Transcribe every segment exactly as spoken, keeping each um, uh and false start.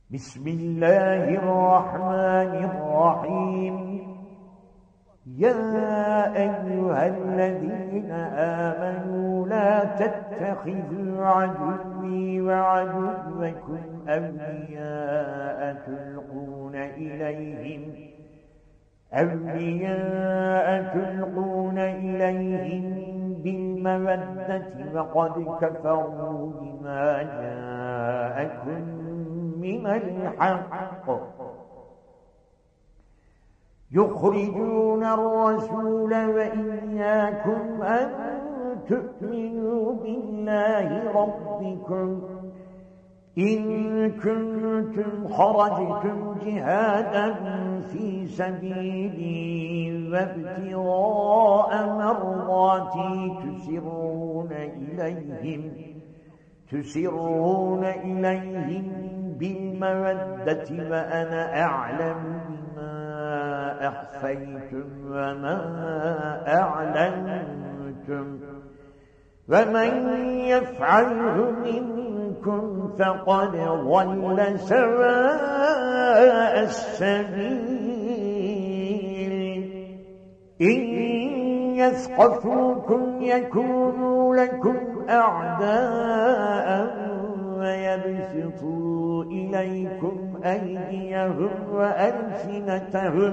بسم الله الرحمن الرحيم. يا أيها الذين آمنوا لا تتخذوا عدوي وعدوكم أولياء تلقون إليهم أولياء تلقون إليهم بالمودة وقد كفروا بما جاءكم من الحق يخرجون الرسول وإياكم أن تؤمنوا بالله ربكم إن كنتم خرجتم جهادا في سبيلي وابتغاء مرضاتي تسرون إليهم تسرون إليهم بالمودة وأنا أعلم بما أخفيتم وما أعلنتم ومن يفعله منكم فقد ضل سواء السبيل. إن يثقفوكم يكونوا لكم أعداء ويبسطوا إليكم أيديهم وألسنتهم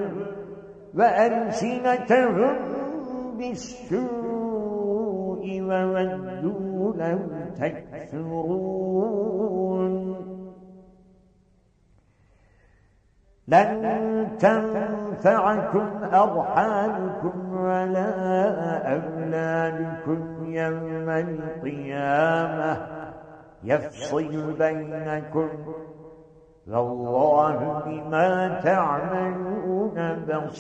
وألسنتهم بالسوء وودوا لو تكفرون. لن تنفعكم أرحامكم ولا أولادكم يوم القيامة يفصل بينكم والله بما تعملون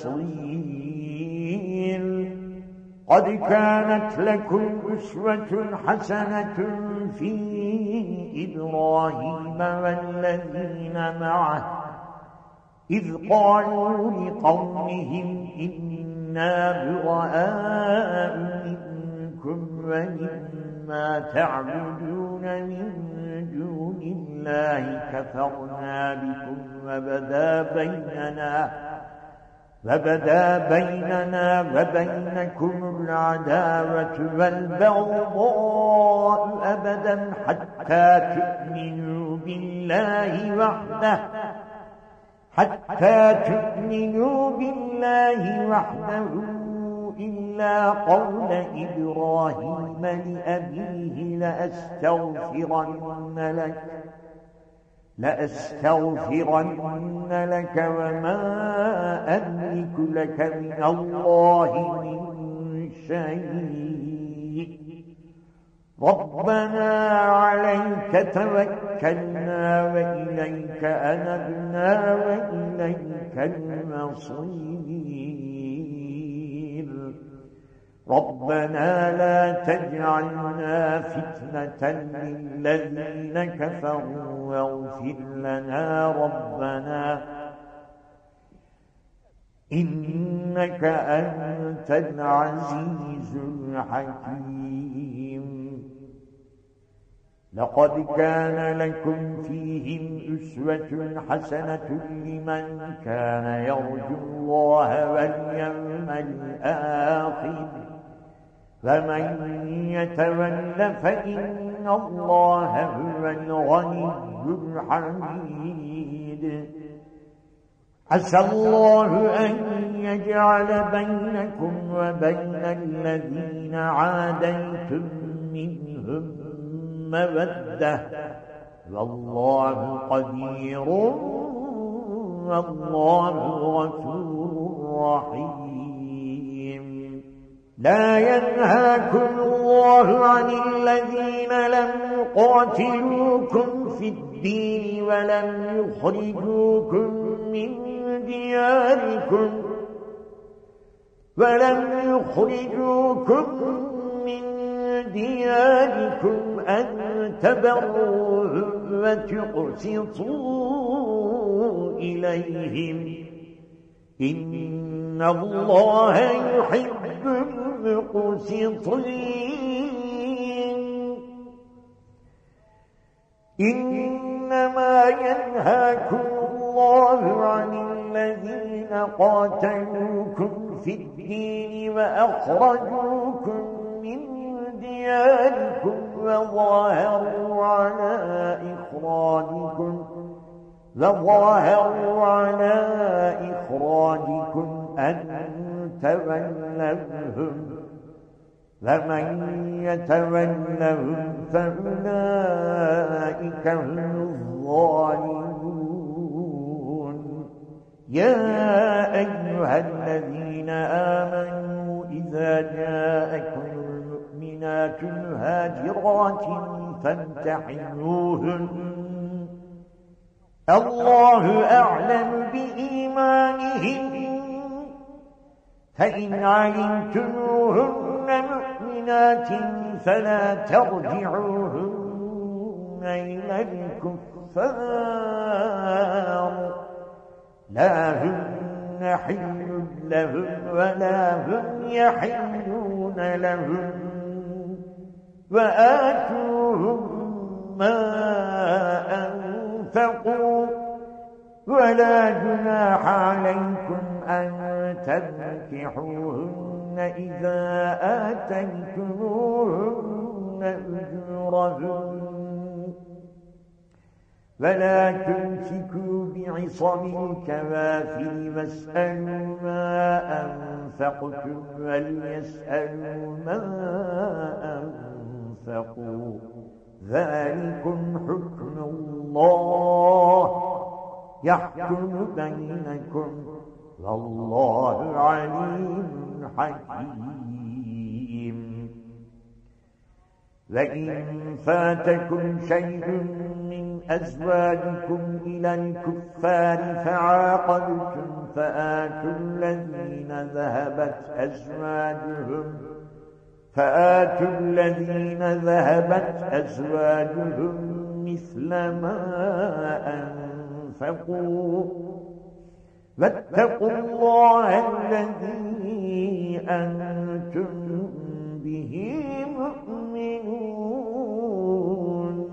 بصير. قد كانت لكم أسوة حسنة في إبراهيم والذين معه إذ قالوا لقومهم إنا براء منكم ومما تعبدون من دون الله كفرنا بكم وبدا بيننا وبدا بيننا وبينكم العداوة والبغضاء أبدا حتى تؤمنوا بالله وحده حتى تؤمنوا بالله وحده إلا قول إبراهيم لأبيه لأستغفرن لك لأستغفرن لك وما أملك لك من الله من شيء ربنا عليك توكلنا وإليك أنبنا وإليك المصير. ربنا لا تجعلنا فتنة للذين كفروا واغفر لنا ربنا إنك أنت العزيز الحكيم. لقد كان لكم فيهم أسوة حسنة لمن كان يرجو الله واليوم الآخر فمن يتول فإن الله هو الغني الحميد. عسى الله أن يجعل بينكم وبين الذين عاديتم منهم مودة والله قدير والله غفور رحيم. لا ينهاكم الله عن الذين لم يقاتلوكم في الدين ولم يخرجوكم من دياركم ولم يخرجوكم من دياركم أن تبروهم وتقسطوا إليهم إن الله يحب المقسطين. إنما إنما ينهاكم الله عن الذين قاتلوكم في الدين وأخرجوكم من دياركم وظاهروا على إخراجكم وظاهروا على إخراجكم أن تولوهم ومن يتولهم فأولئك هم الظالمون يا أيها الذين آمنوا إذا جاءكم المؤمنات مهاجرات فامتحنوهن الله أعلم بإيمانهن فإن علمتموهن مؤمنات فلا ترجعوهن إلى الكفار لا هن حل لهم ولا هم يحلون لهم وآتوهم ما أنفقوا ولا جناح عليكم أن تنكحوهن إذا آتيتموهن أجورهن ولا تمسكوا بعصم الكوافر واسألوا ما أنفقتم وليسألوا ما أنفقوا ذلكم حكم الله يحكم بينكم والله عليم حكيم وإن فاتكم شيء من أزواجكم إلى الكفار فعاقبتم فآتوا الذين ذهبت أزواجهم فآتوا الذين ذهبت أزواجهم مثل ما أنفقوا واتقوا الله الذي أنتم به مؤمنون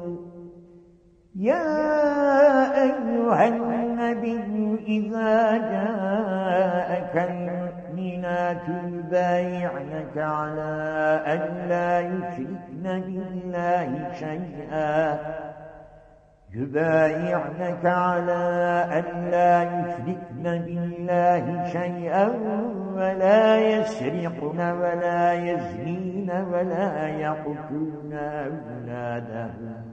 يا أيها النبي إذا جاءك المؤمنات يبايعنك على أن لا يشركن بالله شيئا يبايعنك على أن لا يشركن بالله شيئا ولا يسرقن ولا يزنين ولا يقتلن أولادهن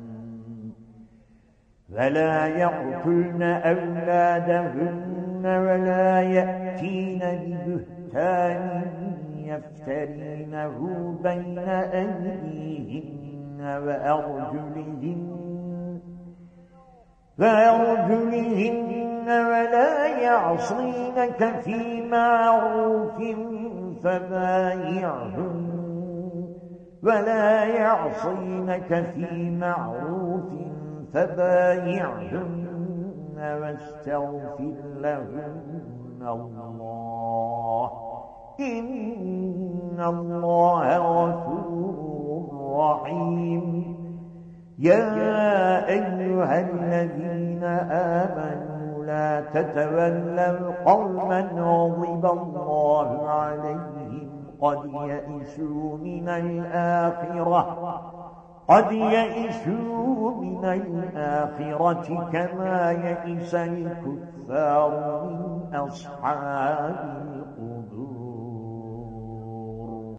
ولا يقتلن أولادهن ولا يأتين ببهتان يفترينه بين أيديهن وأرجلهن وأرجلهن ولا يعصينك في معروف فبايعهن ولا يعصينك في معروف فبايعهن واستغفر لهن الله إن الله غفور رحيم يا أيها الذين آمنوا لا تتولوا قوما غضب الله عليهم قد يئسوا من الآخرة قد يئسوا من الآخرة كما يئس الكفار من أصحاب القبور